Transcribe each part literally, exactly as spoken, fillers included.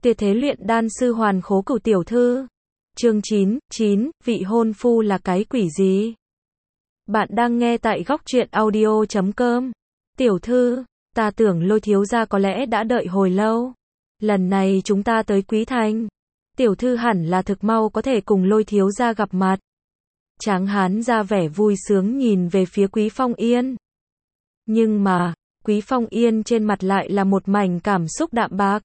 Tuyệt thế luyện đan sư Hoàn Khố Cửu tiểu thư. Chương chín, chín, vị hôn phu là cái quỷ gì? Bạn đang nghe tại góc truyện audio chấm com. Tiểu thư, ta tưởng Lôi thiếu gia có lẽ đã đợi hồi lâu. Lần này chúng ta tới Quý Thành. Tiểu thư hẳn là thực mau có thể cùng Lôi thiếu gia gặp mặt. Tráng hán ra vẻ vui sướng nhìn về phía Quý Phong Yên. Nhưng mà, Quý Phong Yên trên mặt lại là một mảnh cảm xúc đạm bạc.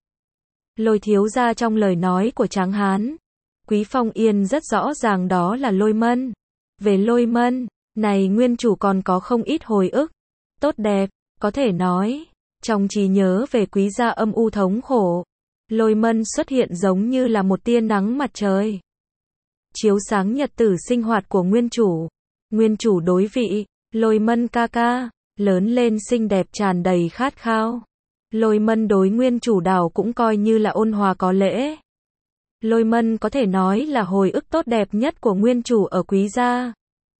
Lôi thiếu gia trong lời nói của Tráng hán, Quý Phong Yên rất rõ ràng đó là Lôi Mân. Về Lôi Mân, này nguyên chủ còn có không ít hồi ức tốt đẹp, có thể nói, trong trí nhớ về Quý gia âm u thống khổ, Lôi Mân xuất hiện giống như là một tia nắng mặt trời, chiếu sáng nhật tử sinh hoạt của nguyên chủ. Nguyên chủ đối vị Lôi Mân ca ca lớn lên xinh đẹp tràn đầy khát khao. Lôi Mân đối nguyên chủ đảo cũng coi như là ôn hòa có lễ. Lôi Mân có thể nói là hồi ức tốt đẹp nhất của nguyên chủ ở Quý gia.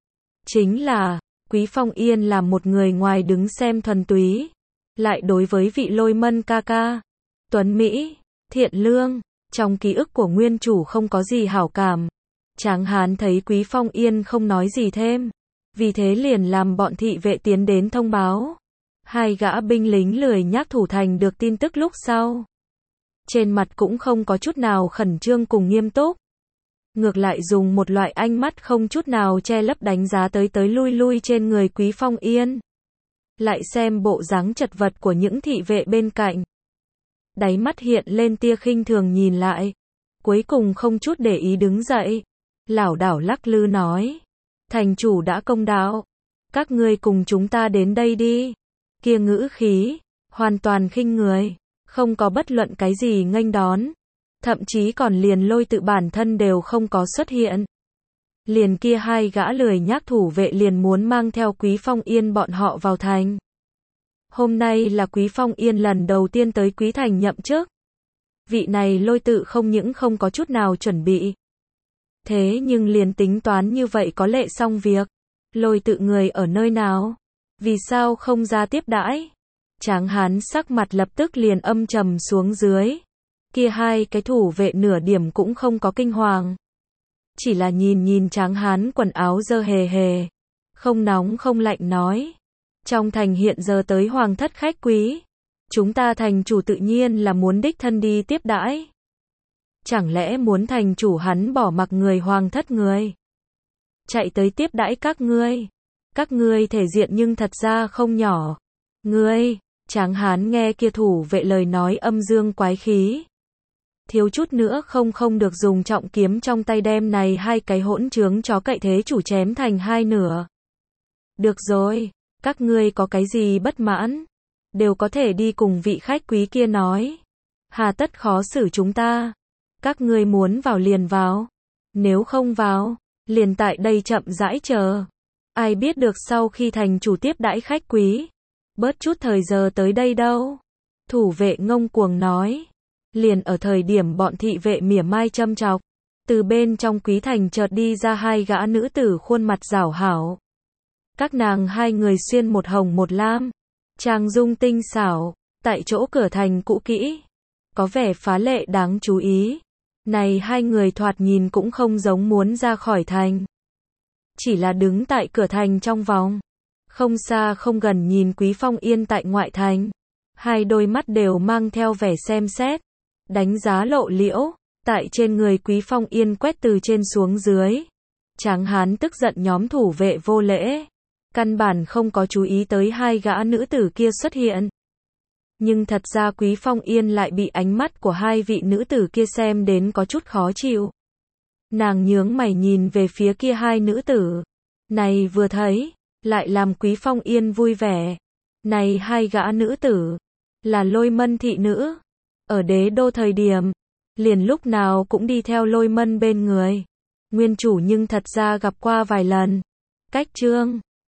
Chính là, Quý Phong Yên là một người ngoài đứng xem thuần túy, lại đối với vị Lôi Mân ca ca, tuấn Mỹ, thiện lương, trong ký ức của nguyên chủ không có gì hảo cảm. Tráng hán thấy Quý Phong Yên không nói gì thêm, vì thế liền làm bọn thị vệ tiến đến thông báo. Hai gã binh lính lười nhác thủ thành được tin tức lúc sau, trên mặt cũng không có chút nào khẩn trương cùng nghiêm túc, ngược lại dùng một loại ánh mắt không chút nào che lấp đánh giá tới tới lui lui trên người Quý Phong Yên. Lại xem bộ dáng chật vật của những thị vệ bên cạnh, đáy mắt hiện lên tia khinh thường nhìn lại, cuối cùng không chút để ý đứng dậy, lảo đảo lắc lư nói: "Thành chủ đã công đạo, các ngươi cùng chúng ta đến đây đi." Kia ngữ khí, hoàn toàn khinh người, không có bất luận cái gì nghênh đón, thậm chí còn liền Lôi tự bản thân đều không có xuất hiện. Liền kia hai gã lười nhác thủ vệ liền muốn mang theo Quý Phong Yên bọn họ vào thành. Hôm nay là Quý Phong Yên lần đầu tiên tới Quý Thành nhậm chức. Vị này Lôi tự không những không có chút nào chuẩn bị. Thế nhưng liền tính toán như vậy có lệ xong việc. Lôi tự người ở nơi nào? Vì sao không ra tiếp đãi? Tráng hán sắc mặt lập tức liền âm trầm xuống dưới. Kia hai cái thủ vệ nửa điểm cũng không có kinh hoàng. Chỉ là nhìn nhìn tráng hán quần áo dơ hề hề, không nóng không lạnh nói: "Trong thành hiện giờ tới hoàng thất khách quý, chúng ta thành chủ tự nhiên là muốn đích thân đi tiếp đãi. Chẳng lẽ muốn thành chủ hắn bỏ mặc người hoàng thất người chạy tới tiếp đãi các ngươi? Các ngươi thể diện nhưng thật ra không nhỏ. Ngươi..." Tráng hán nghe kia thủ vệ lời nói âm dương quái khí, thiếu chút nữa không không được dùng trọng kiếm trong tay đem này hai cái hỗn trướng chó cậy thế chủ chém thành hai nửa. "Được rồi, các ngươi có cái gì bất mãn, đều có thể đi cùng vị khách quý kia nói. Hà tất khó xử chúng ta. Các ngươi muốn vào liền vào, nếu không vào, liền tại đây chậm rãi chờ. Ai biết được sau khi thành chủ tiếp đãi khách quý, bớt chút thời giờ tới đây đâu." Thủ vệ ngông cuồng nói. Liền ở thời điểm bọn thị vệ mỉa mai châm chọc, từ bên trong Quý Thành chợt đi ra hai gã nữ tử khuôn mặt rảo hảo. Các nàng hai người xuyên một hồng một lam, trang dung tinh xảo, tại chỗ cửa thành cũ kỹ, có vẻ phá lệ đáng chú ý. Này hai người thoạt nhìn cũng không giống muốn ra khỏi thành, chỉ là đứng tại cửa thành trong vòng, không xa không gần nhìn Quý Phong Yên tại ngoại thành. Hai đôi mắt đều mang theo vẻ xem xét, đánh giá lộ liễu, tại trên người Quý Phong Yên quét từ trên xuống dưới. Tráng hán tức giận nhóm thủ vệ vô lễ, căn bản không có chú ý tới hai gã nữ tử kia xuất hiện. Nhưng thật ra Quý Phong Yên lại bị ánh mắt của hai vị nữ tử kia xem đến có chút khó chịu. Nàng nhướng mày nhìn về phía kia hai nữ tử. Này vừa thấy, lại làm Quý Phong Yên vui vẻ. Này hai gã nữ tử, là Lôi Mân thị nữ. Ở đế đô thời điểm, liền lúc nào cũng đi theo Lôi Mân bên người. Nguyên chủ nhưng thật ra gặp qua vài lần. Cách chương